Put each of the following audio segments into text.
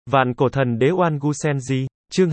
Vạn cổ thần đế Oan Gu Senji, chương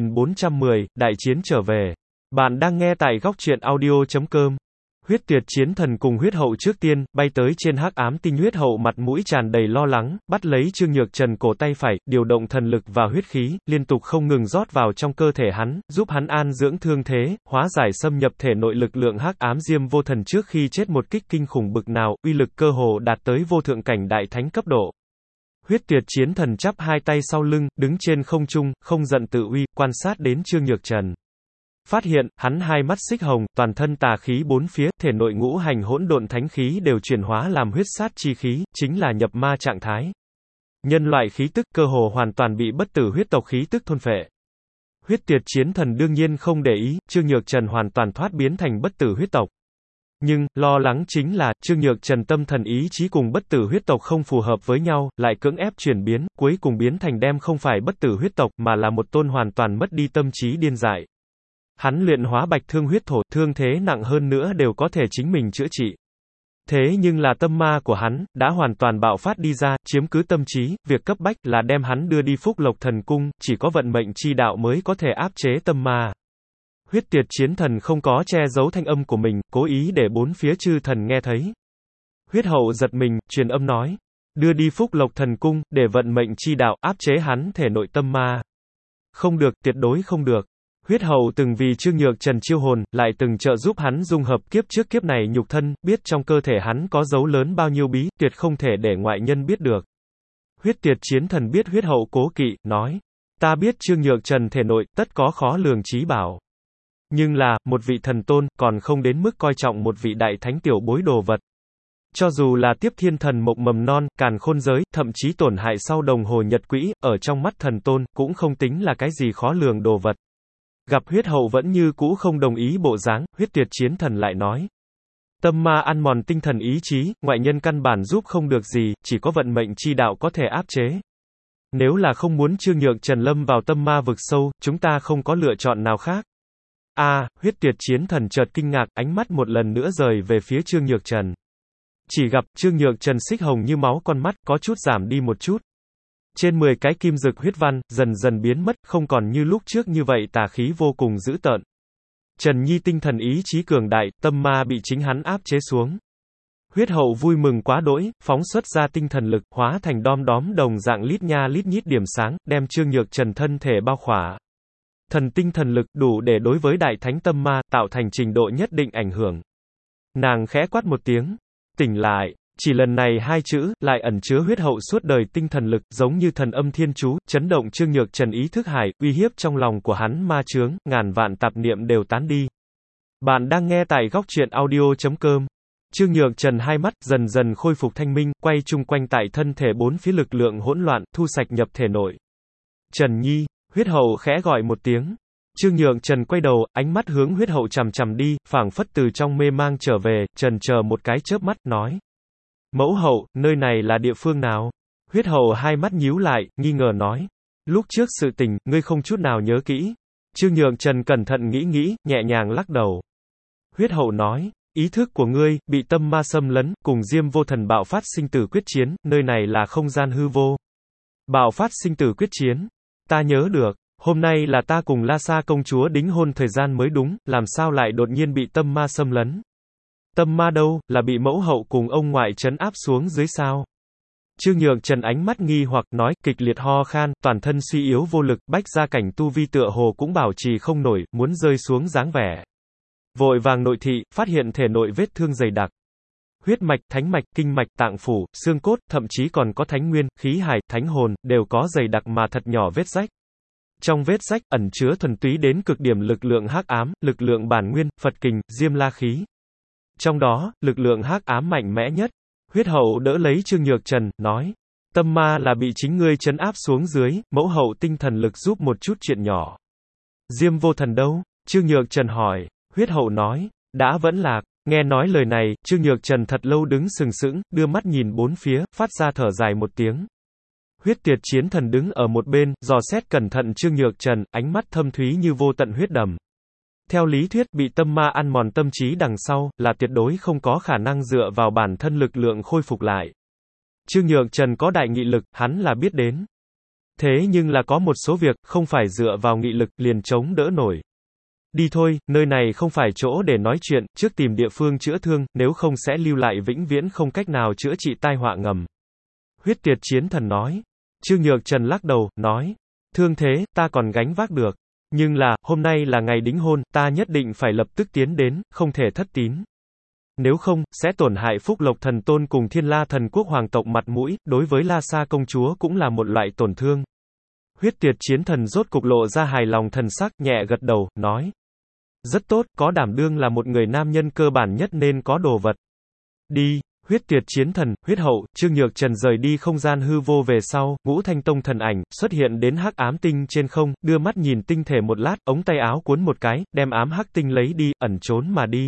2410, đại chiến trở về. Bạn đang nghe tại góc truyện audio.com. Huyết Tuyệt Chiến Thần cùng huyết hậu trước tiên, bay tới trên hắc ám tinh huyết hậu mặt mũi tràn đầy lo lắng, bắt lấy Trương Nhược Trần cổ tay phải, điều động thần lực và huyết khí, liên tục không ngừng rót vào trong cơ thể hắn, giúp hắn an dưỡng thương thế, hóa giải xâm nhập thể nội lực lượng hắc ám Diêm Vô Thần trước khi chết một kích kinh khủng bực nào, uy lực cơ hồ đạt tới vô thượng cảnh đại thánh cấp độ. Huyết Tuyệt Chiến Thần chắp hai tay sau lưng, đứng trên không trung, không giận tự uy, quan sát đến Trương Nhược Trần. Phát hiện, hắn hai mắt xích hồng, toàn thân tà khí bốn phía, thể nội ngũ hành hỗn độn thánh khí đều chuyển hóa làm huyết sát chi khí, chính là nhập ma trạng thái. Nhân loại khí tức cơ hồ hoàn toàn bị bất tử huyết tộc khí tức thôn phệ. Huyết Tuyệt Chiến Thần đương nhiên không để ý, Trương Nhược Trần hoàn toàn thoát biến thành bất tử huyết tộc. Nhưng, lo lắng chính là, Trương Nhược Trần tâm thần ý chí cùng bất tử huyết tộc không phù hợp với nhau, lại cưỡng ép chuyển biến, cuối cùng biến thành đem không phải bất tử huyết tộc, mà là một tôn hoàn toàn mất đi tâm trí điên dại. Hắn luyện hóa bạch thương huyết thổ, thương thế nặng hơn nữa đều có thể chính mình chữa trị. Thế nhưng là tâm ma của hắn, đã hoàn toàn bạo phát đi ra, chiếm cứ tâm trí, việc cấp bách là đem hắn đưa đi Phúc Lộc Thần Cung, chỉ có vận mệnh chi đạo mới có thể áp chế tâm ma. Huyết Tuyệt Chiến Thần không có che giấu thanh âm của mình, cố ý để bốn phía chư thần nghe thấy. Huyết hậu giật mình, truyền âm nói, đưa đi Phúc Lộc Thần Cung, để vận mệnh chi đạo áp chế hắn thể nội tâm ma. Không được, tuyệt đối không được. Huyết hậu từng vì Trương Nhược Trần chiêu hồn, lại từng trợ giúp hắn dung hợp kiếp trước kiếp này nhục thân, biết trong cơ thể hắn có dấu lớn bao nhiêu bí, tuyệt không thể để ngoại nhân biết được. Huyết Tuyệt Chiến Thần biết huyết hậu cố kỵ, nói, ta biết Trương Nhược Trần thể nội, tất có khó lường trí bảo. Nhưng là, một vị thần tôn, còn không đến mức coi trọng một vị đại thánh tiểu bối đồ vật. Cho dù là Tiếp Thiên Thần Mộc mầm non, càn khôn giới, thậm chí tổn hại sau đồng hồ nhật quỹ, ở trong mắt thần tôn, cũng không tính là cái gì khó lường đồ vật. Gặp huyết hậu vẫn như cũ không đồng ý bộ dáng, Huyết Tuyệt Chiến Thần lại nói. Tâm ma ăn mòn tinh thần ý chí, ngoại nhân căn bản giúp không được gì, chỉ có vận mệnh chi đạo có thể áp chế. Nếu là không muốn Trương Nhược Trần lâm vào tâm ma vực sâu, chúng ta không có lựa chọn nào khác. Huyết Tuyệt Chiến Thần chợt kinh ngạc, ánh mắt một lần nữa rời về phía Trương Nhược Trần. Chỉ gặp, Trương Nhược Trần xích hồng như máu con mắt, có chút giảm đi một chút. Trên 10 cái kim dực huyết văn, dần dần biến mất, không còn như lúc trước như vậy tà khí vô cùng dữ tợn. Trần Nhi tinh thần ý chí cường đại, tâm ma bị chính hắn áp chế xuống. Huyết hậu vui mừng quá đỗi, phóng xuất ra tinh thần lực, hóa thành đom đóm đồng dạng lít nha lít nhít điểm sáng, đem Trương Nhược Trần thân thể bao khỏa. Thần tinh thần lực đủ để đối với đại thánh tâm ma, tạo thành trình độ nhất định ảnh hưởng. Nàng khẽ quát một tiếng, tỉnh lại. Chỉ lần này hai chữ, lại ẩn chứa huyết hậu suốt đời tinh thần lực, giống như thần âm thiên chú, chấn động Trương Nhược Trần ý thức hải, uy hiếp trong lòng của hắn ma chướng, ngàn vạn tạp niệm đều tán đi. Bạn đang nghe tại góc truyện audio.com. Trương Nhược Trần hai mắt dần dần khôi phục thanh minh, quay chung quanh tại thân thể bốn phía lực lượng hỗn loạn, thu sạch nhập thể nội. Trần Nhi, huyết hậu khẽ gọi một tiếng. Trương Nhược Trần quay đầu, ánh mắt hướng huyết hậu chằm chằm đi, phảng phất từ trong mê mang trở về, trần chờ một cái chớp mắt, nói. Mẫu hậu, nơi này là địa phương nào? Huyết hậu hai mắt nhíu lại, nghi ngờ nói. Lúc trước sự tình, ngươi không chút nào nhớ kỹ. Trương Nhược Trần cẩn thận nghĩ, nhẹ nhàng lắc đầu. Huyết hậu nói, ý thức của ngươi, bị tâm ma xâm lấn, cùng Diêm Vô Thần bạo phát sinh tử quyết chiến, nơi này là không gian hư vô. Bạo phát sinh tử quyết chiến. Ta nhớ được, hôm nay là ta cùng La Sa công chúa đính hôn thời gian mới đúng, làm sao lại đột nhiên bị tâm ma xâm lấn? Tâm ma đâu, là bị mẫu hậu cùng ông ngoại trấn áp xuống dưới sao? Trương Nhược Trần ánh mắt nghi hoặc nói, kịch liệt ho khan, toàn thân suy yếu vô lực, bách gia cảnh tu vi tựa hồ cũng bảo trì không nổi, muốn rơi xuống dáng vẻ. Vội vàng nội thị, phát hiện thể nội vết thương dày đặc. Huyết mạch, thánh mạch, kinh mạch, tạng phủ, xương cốt, thậm chí còn có thánh nguyên, khí hải, thánh hồn, đều có dày đặc mà thật nhỏ vết rách. Trong vết rách, ẩn chứa thuần túy đến cực điểm lực lượng hắc ám, lực lượng bản nguyên, Phật kình, Diêm La khí. Trong đó, lực lượng hắc ám mạnh mẽ nhất. Huyết hậu đỡ lấy Trương Nhược Trần, nói. Tâm ma là bị chính ngươi trấn áp xuống dưới, mẫu hậu tinh thần lực giúp một chút chuyện nhỏ. Diêm Vô Thần đâu? Trương Nhược Trần hỏi. Huyết hậu nói. Đã vẫn lạc. Nghe nói lời này, Trương Nhược Trần thật lâu đứng sừng sững, đưa mắt nhìn bốn phía, phát ra thở dài một tiếng. Huyết Tuyệt Chiến Thần đứng ở một bên, dò xét cẩn thận Trương Nhược Trần, ánh mắt thâm thúy như vô tận huyết đầm. Theo lý thuyết, bị tâm ma ăn mòn tâm trí đằng sau, là tuyệt đối không có khả năng dựa vào bản thân lực lượng khôi phục lại. Trương Nhược Trần có đại nghị lực, hắn là biết đến. Thế nhưng là có một số việc, không phải dựa vào nghị lực, liền chống đỡ nổi. Đi thôi, nơi này không phải chỗ để nói chuyện, trước tìm địa phương chữa thương, nếu không sẽ lưu lại vĩnh viễn không cách nào chữa trị tai họa ngầm. Huyết Tiệt Chiến Thần nói. Trương Nhược Trần lắc đầu, nói. Thương thế, ta còn gánh vác được. Nhưng là, hôm nay là ngày đính hôn, ta nhất định phải lập tức tiến đến, không thể thất tín. Nếu không, sẽ tổn hại Phúc Lộc Thần Tôn cùng Thiên La Thần Quốc hoàng tộc mặt mũi, đối với La Sa công chúa cũng là một loại tổn thương. Huyết Tiệt Chiến Thần rốt cục lộ ra hài lòng thần sắc, nhẹ gật đầu, nói. Rất tốt, có đảm đương là một người nam nhân cơ bản nhất nên có đồ vật. Đi. Huyết Tiệt Chiến Thần, Huyết Hậu, Trương Nhược Trần rời đi không gian hư vô về sau, Ngũ Thanh Tông thần ảnh, xuất hiện đến hắc ám tinh trên không, đưa mắt nhìn tinh thể một lát, ống tay áo cuốn một cái, đem ám hắc tinh lấy đi, ẩn trốn mà đi.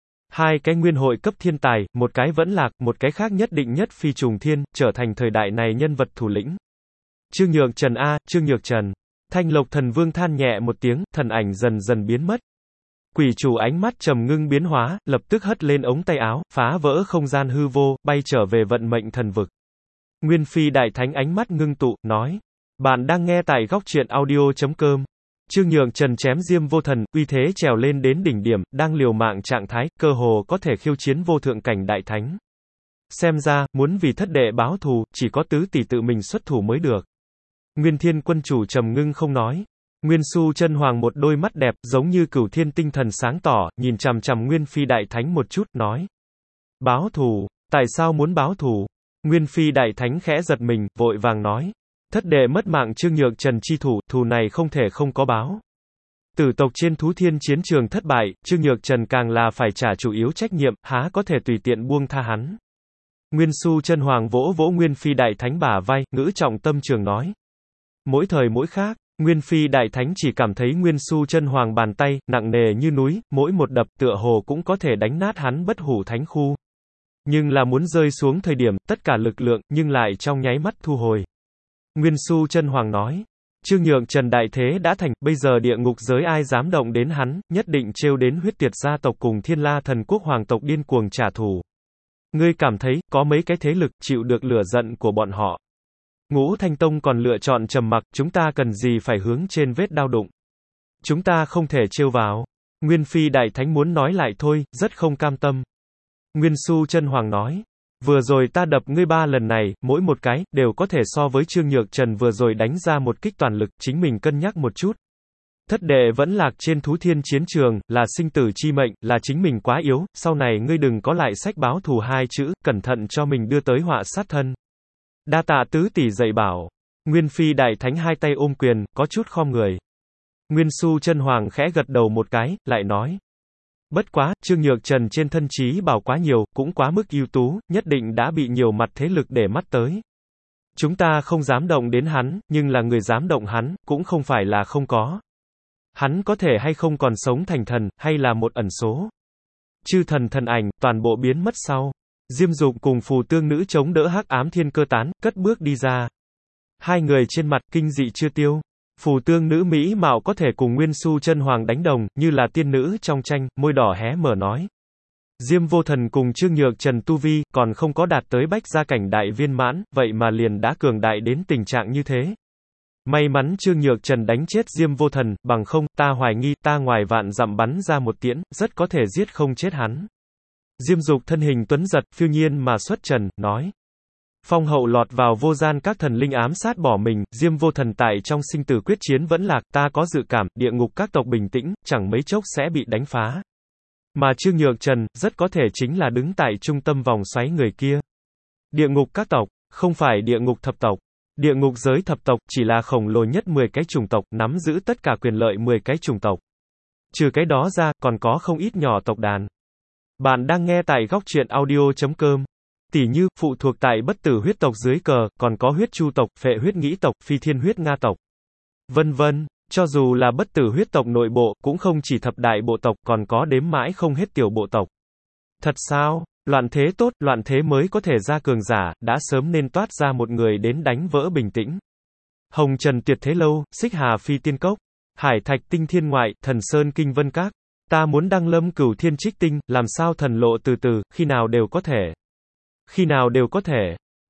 Hai cái nguyên hội cấp thiên tài, một cái vẫn lạc, một cái khác nhất định nhất phi trùng thiên, trở thành thời đại này nhân vật thủ lĩnh. Trương Nhược Trần a, Trương Nhược Trần. Thanh Lộc Thần Vương than nhẹ một tiếng, thần ảnh dần dần biến mất. Quỷ chủ ánh mắt trầm ngưng biến hóa, lập tức hất lên ống tay áo, phá vỡ không gian hư vô, bay trở về vận mệnh thần vực. Nguyên Phi Đại Thánh ánh mắt ngưng tụ, nói. Bạn đang nghe tại góc truyện audio.com. Trương Nhược Trần chém Diêm Vô Thần, uy thế trèo lên đến đỉnh điểm, đang liều mạng trạng thái, cơ hồ có thể khiêu chiến vô thượng cảnh đại thánh. Xem ra, muốn vì thất đệ báo thù, chỉ có tứ tỷ tự mình xuất thủ mới được. Nguyên Thiên Quân chủ trầm ngưng không nói. Nguyên Xu Chân Hoàng một đôi mắt đẹp, giống như cửu thiên tinh thần sáng tỏ, nhìn chằm chằm Nguyên Phi Đại Thánh một chút, nói. Báo thù, tại sao muốn báo thù? Nguyên Phi Đại Thánh khẽ giật mình, vội vàng nói. Thất đệ mất mạng Trương Nhược Trần chi thủ, thù này không thể không có báo. Tử tộc trên Thú Thiên chiến trường thất bại, Trương Nhược Trần càng là phải trả chủ yếu trách nhiệm, há có thể tùy tiện buông tha hắn. Nguyên Xu Chân Hoàng vỗ vỗ Nguyên Phi Đại Thánh bả vai, ngữ trọng tâm trường nói. Mỗi thời mỗi khác, Nguyên Phi Đại Thánh chỉ cảm thấy Nguyên Xu Chân Hoàng bàn tay, nặng nề như núi, mỗi một đập tựa hồ cũng có thể đánh nát hắn bất hủ thánh khu. Nhưng là muốn rơi xuống thời điểm, tất cả lực lượng, nhưng lại trong nháy mắt thu hồi. Nguyên Xu Chân Hoàng nói. Trương Nhược Trần đại thế đã thành, bây giờ địa ngục giới ai dám động đến hắn, nhất định trêu đến Huyết Tiệt gia tộc cùng Thiên La Thần Quốc hoàng tộc điên cuồng trả thù. Ngươi cảm thấy, có mấy cái thế lực, chịu được lửa giận của bọn họ. Ngũ Thanh Tông còn lựa chọn trầm mặc, chúng ta cần gì phải hướng trên vết đao đụng. Chúng ta không thể trêu vào. Nguyên Phi Đại Thánh muốn nói lại thôi, rất không cam tâm. Nguyên Xu Chân Hoàng nói. Vừa rồi ta đập ngươi 3 lần này, mỗi một cái, đều có thể so với Trương Nhược Trần vừa rồi đánh ra một kích toàn lực, chính mình cân nhắc một chút. Thất đệ vẫn lạc trên Thú Thiên chiến trường, là sinh tử chi mệnh, là chính mình quá yếu, sau này ngươi đừng có lại sách báo thù 2 chữ, cẩn thận cho mình đưa tới họa sát thân. Đa tạ tứ tỷ dạy bảo. Nguyên Phi Đại Thánh hai tay ôm quyền, có chút khom người. Nguyên Xu Chân Hoàng khẽ gật đầu một cái, lại nói. Bất quá, Trương Nhược Trần trên thân trí bảo quá nhiều, cũng quá mức ưu tú, nhất định đã bị nhiều mặt thế lực để mắt tới. Chúng ta không dám động đến hắn, nhưng là người dám động hắn, cũng không phải là không có. Hắn có thể hay không còn sống thành thần, hay là một ẩn số. Chư thần thần ảnh, toàn bộ biến mất sau. Diêm Dục cùng Phù Tương Nữ chống đỡ hắc ám thiên cơ tán, cất bước đi ra. Hai người trên mặt, kinh dị chưa tiêu. Phù Tương Nữ mỹ mạo có thể cùng Nguyên Xu Chân Hoàng đánh đồng, như là tiên nữ trong tranh, môi đỏ hé mở nói. Diêm Vô Thần cùng Trương Nhược Trần tu vi, còn không có đạt tới bách gia cảnh đại viên mãn, vậy mà liền đã cường đại đến tình trạng như thế. May mắn Trương Nhược Trần đánh chết Diêm Vô Thần, bằng không, ta hoài nghi, ta ngoài vạn dặm bắn ra một tiễn, rất có thể giết không chết hắn. Diêm Dục thân hình tuấn giật, phiêu nhiên mà xuất trần, nói. Phong hậu lọt vào vô gian các thần linh ám sát bỏ mình, Diêm Vô Thần tại trong sinh tử quyết chiến vẫn lạc, ta có dự cảm, địa ngục các tộc bình tĩnh, chẳng mấy chốc sẽ bị đánh phá. Mà Trương Nhược Trần, rất có thể chính là đứng tại trung tâm vòng xoáy người kia. Địa ngục các tộc, không phải địa ngục thập tộc. Địa ngục giới thập tộc, chỉ là khổng lồ nhất 10 cái chủng tộc, nắm giữ tất cả quyền lợi 10 cái chủng tộc. Trừ cái đó ra, còn có không ít nhỏ tộc đàn. Bạn đang nghe tại góc truyện audio.com. Tỷ như, phụ thuộc tại bất tử huyết tộc dưới cờ, còn có huyết chu tộc, phệ huyết nghĩ tộc, phi thiên huyết nga tộc. Vân vân, cho dù là bất tử huyết tộc nội bộ, cũng không chỉ thập đại bộ tộc, còn có đếm mãi không hết tiểu bộ tộc. Thật sao? Loạn thế tốt, loạn thế mới có thể ra cường giả, đã sớm nên toát ra một người đến đánh vỡ bình tĩnh. Hồng Trần Tuyệt Thế Lâu, Xích Hà Phi Tiên Cốc, Hải Thạch Tinh Thiên Ngoại, Thần Sơn Kinh Vân Các. Ta muốn đăng lâm Cửu Thiên Trích Tinh, làm sao thần lộ từ từ, khi nào đều có thể. Khi nào đều có thể.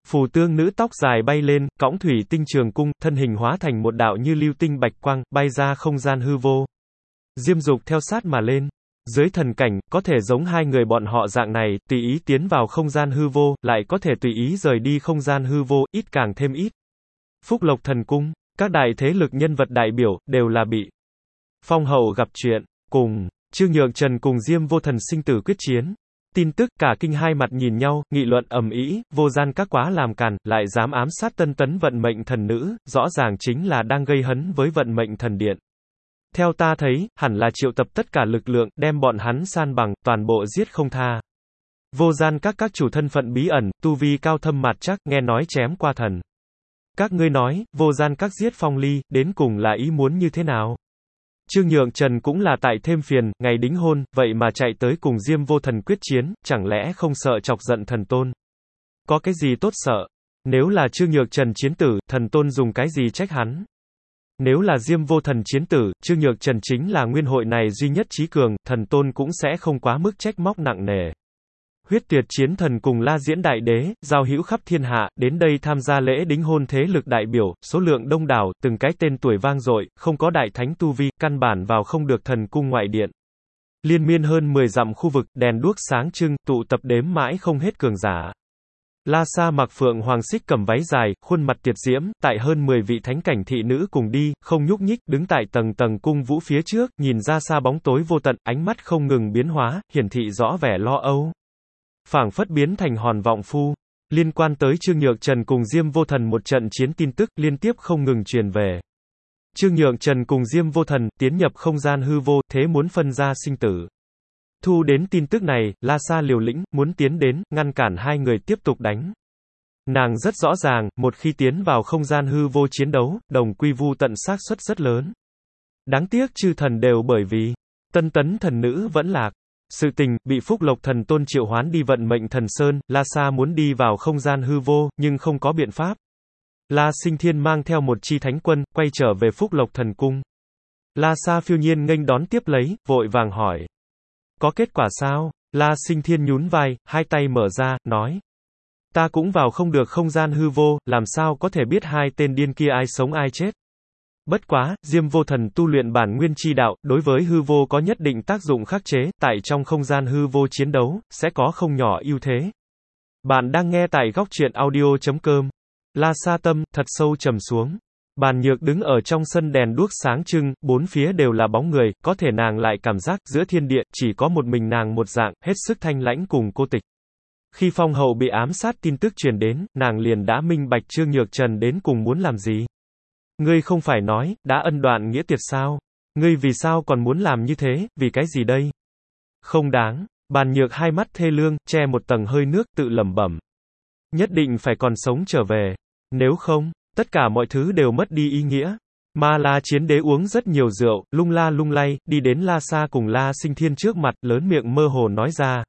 Phù tương nữ tóc dài bay lên, cõng thủy tinh trường cung, thân hình hóa thành một đạo như lưu tinh bạch quang, bay ra không gian hư vô. Diêm Dục theo sát mà lên. Dưới thần cảnh, có thể giống hai người bọn họ dạng này, tùy ý tiến vào không gian hư vô, lại có thể tùy ý rời đi không gian hư vô, ít càng thêm ít. Phúc Lộc Thần Cung, các đại thế lực nhân vật đại biểu, đều là bị phong hậu gặp chuyện, cùng Trương Nhược Trần cùng Diêm Vô Thần sinh tử quyết chiến. Tin tức cả kinh hai mặt nhìn nhau, nghị luận ầm ĩ, Vô Gian Các quá làm càn, lại dám ám sát Tân Tấn vận mệnh thần nữ, rõ ràng chính là đang gây hấn với vận mệnh thần điện. Theo ta thấy, hẳn là triệu tập tất cả lực lượng, đem bọn hắn san bằng, toàn bộ giết không tha. Vô Gian các chủ thân phận bí ẩn, tu vi cao thâm mạt chắc, nghe nói chém qua thần. Các ngươi nói, Vô Gian các giết Phong Ly, đến cùng là ý muốn như thế nào? Trương Nhượng Trần cũng là tại thêm phiền, ngày đính hôn, vậy mà chạy tới cùng Diêm Vô Thần quyết chiến, chẳng lẽ không sợ chọc giận thần tôn? Có cái gì tốt sợ? Nếu là Trương Nhược Trần chiến tử, thần tôn dùng cái gì trách hắn? Nếu là Diêm Vô Thần chiến tử, Trương Nhược Trần chính là nguyên hội này duy nhất trí cường, thần tôn cũng sẽ không quá mức trách móc nặng nề. Huyết Tuyệt Chiến Thần cùng La Diễn Đại Đế, giao hữu khắp thiên hạ, đến đây tham gia lễ đính hôn thế lực đại biểu, số lượng đông đảo, từng cái tên tuổi vang dội, không có đại thánh tu vi, căn bản vào không được thần cung ngoại điện. Liên miên hơn 10 dặm khu vực, đèn đuốc sáng trưng, tụ tập đếm mãi không hết cường giả. La Sa mặc phượng hoàng xích cầm váy dài, khuôn mặt tiệt diễm, tại hơn 10 vị thánh cảnh thị nữ cùng đi, không nhúc nhích, đứng tại tầng tầng cung vũ phía trước, nhìn ra xa bóng tối vô tận, ánh mắt không ngừng biến hóa, hiển thị rõ vẻ lo âu. Phảng phất biến thành hòn vọng phu. Liên quan tới Trương Nhược Trần cùng Diêm Vô Thần một trận chiến tin tức liên tiếp không ngừng truyền về. Trương Nhược Trần cùng Diêm Vô Thần tiến nhập không gian hư vô, thế muốn phân ra sinh tử. Thu đến tin tức này, La Sa liều lĩnh, muốn tiến đến, ngăn cản hai người tiếp tục đánh. Nàng rất rõ ràng, một khi tiến vào không gian hư vô chiến đấu, đồng quy vu tận xác suất rất lớn. Đáng tiếc chư thần đều bởi vì Tân Tấn thần nữ vẫn lạc. Sự tình, bị Phúc Lộc Thần Tôn triệu hoán đi vận mệnh thần sơn, La Sa muốn đi vào không gian hư vô, nhưng không có biện pháp. La Sinh Thiên mang theo một chi thánh quân, quay trở về Phúc Lộc Thần Cung. La Sa phiêu nhiên nghênh đón tiếp lấy, vội vàng hỏi. Có kết quả sao? La Sinh Thiên nhún vai, hai tay mở ra, nói. Ta cũng vào không được không gian hư vô, làm sao có thể biết hai tên điên kia ai sống ai chết. Bất quá, Diêm Vô Thần tu luyện bản nguyên chi đạo, đối với hư vô có nhất định tác dụng khắc chế, tại trong không gian hư vô chiến đấu, sẽ có không nhỏ ưu thế. Bạn đang nghe tại góc truyện audio.com. La Sa tâm, thật sâu trầm xuống. Bàn Nhược đứng ở trong sân đèn đuốc sáng trưng, bốn phía đều là bóng người, có thể nàng lại cảm giác, giữa thiên địa, chỉ có một mình nàng một dạng, hết sức thanh lãnh cùng cô tịch. Khi Phong Hậu bị ám sát tin tức truyền đến, nàng liền đã minh bạch Trương Nhược Trần đến cùng muốn làm gì. Ngươi không phải nói, đã ân đoạn nghĩa tuyệt sao? Ngươi vì sao còn muốn làm như thế, vì cái gì đây? Không đáng. Bàn Nhược hai mắt thê lương, che một tầng hơi nước, tự lẩm bẩm. Nhất định phải còn sống trở về. Nếu không, tất cả mọi thứ đều mất đi ý nghĩa. Ma La Chiến Đế uống rất nhiều rượu, lung la lung lay, đi đến La Sa cùng La Sinh Thiên trước mặt, lớn miệng mơ hồ nói ra.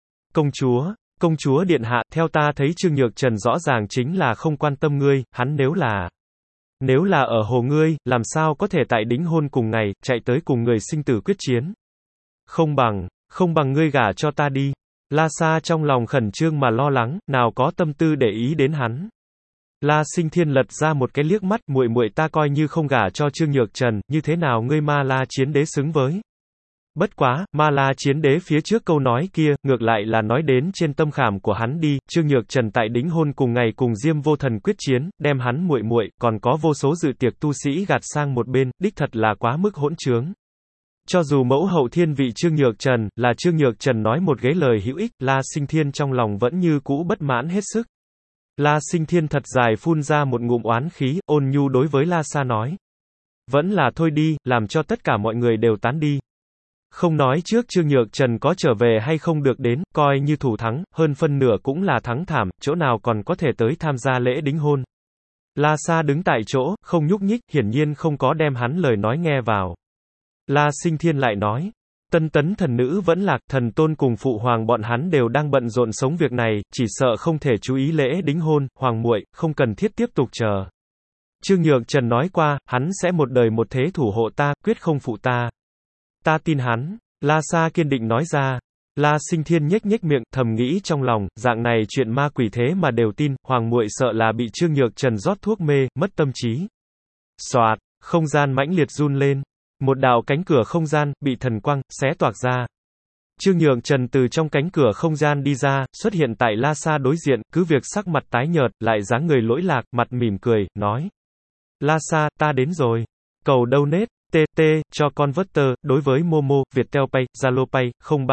Công chúa điện hạ, theo ta thấy Trương Nhược Trần rõ ràng chính là không quan tâm ngươi, hắn nếu là ở hồ ngươi, làm sao có thể tại đính hôn cùng ngày, chạy tới cùng người sinh tử quyết chiến. Không bằng ngươi gả cho ta đi. La Sa trong lòng khẩn trương mà lo lắng, nào có tâm tư để ý đến hắn. La Sinh Thiên lật ra một cái liếc mắt, muội muội ta coi như không gả cho Trương Nhược Trần, như thế nào ngươi Ma La Chiến Đế xứng với. Bất quá, Ma La Chiến Đế phía trước câu nói kia, ngược lại là nói đến trên tâm khảm của hắn đi, Trương Nhược Trần tại đính hôn cùng ngày cùng Diêm Vô Thần quyết chiến, đem hắn muội muội, còn có vô số dự tiệc tu sĩ gạt sang một bên, đích thật là quá mức hỗn trướng. Cho dù mẫu hậu thiên vị Trương Nhược Trần, là Trương Nhược Trần nói một ghế lời hữu ích, La Sinh Thiên trong lòng vẫn như cũ bất mãn hết sức. La Sinh Thiên thật dài phun ra một ngụm oán khí, ôn nhu đối với La Sa nói. Vẫn là thôi đi, làm cho tất cả mọi người đều tán đi. Không nói trước Trương Nhược Trần có trở về hay không được đến, coi như thủ thắng, hơn phân nửa cũng là thắng thảm, chỗ nào còn có thể tới tham gia lễ đính hôn. La Sa đứng tại chỗ, không nhúc nhích, hiển nhiên không có đem hắn lời nói nghe vào. La Sinh Thiên lại nói, Tân Tấn thần nữ vẫn lạc, thần tôn cùng phụ hoàng bọn hắn đều đang bận rộn sống việc này, chỉ sợ không thể chú ý lễ đính hôn, hoàng muội, không cần thiết tiếp tục chờ. Trương Nhược Trần nói qua, hắn sẽ một đời một thế thủ hộ ta, quyết không phụ ta. Ta tin hắn, La Sa kiên định nói ra. La Sinh Thiên nhếch nhếch miệng, thầm nghĩ trong lòng, dạng này chuyện ma quỷ thế mà đều tin, hoàng muội sợ là bị Trương Nhược Trần rót thuốc mê, mất tâm trí. Soạt, không gian mãnh liệt run lên. Một đạo cánh cửa không gian, bị thần quang, xé toạc ra. Trương Nhược Trần từ trong cánh cửa không gian đi ra, xuất hiện tại La Sa đối diện, cứ việc sắc mặt tái nhợt, lại dáng người lỗi lạc, mặt mỉm cười, nói. La Sa, ta đến rồi. Cầu donate, TT, cho converter, đối với Momo, Viettel Pay, Zalo Pay,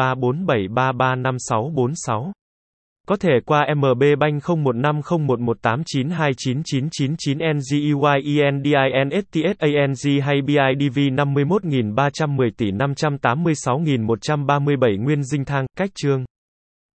0347335646. Có thể qua MB Bank 01501189299999 NGEYENDINSTSANG hay BIDV 51310 tỷ 586137 Nguyên Dinh Thang, cách chương.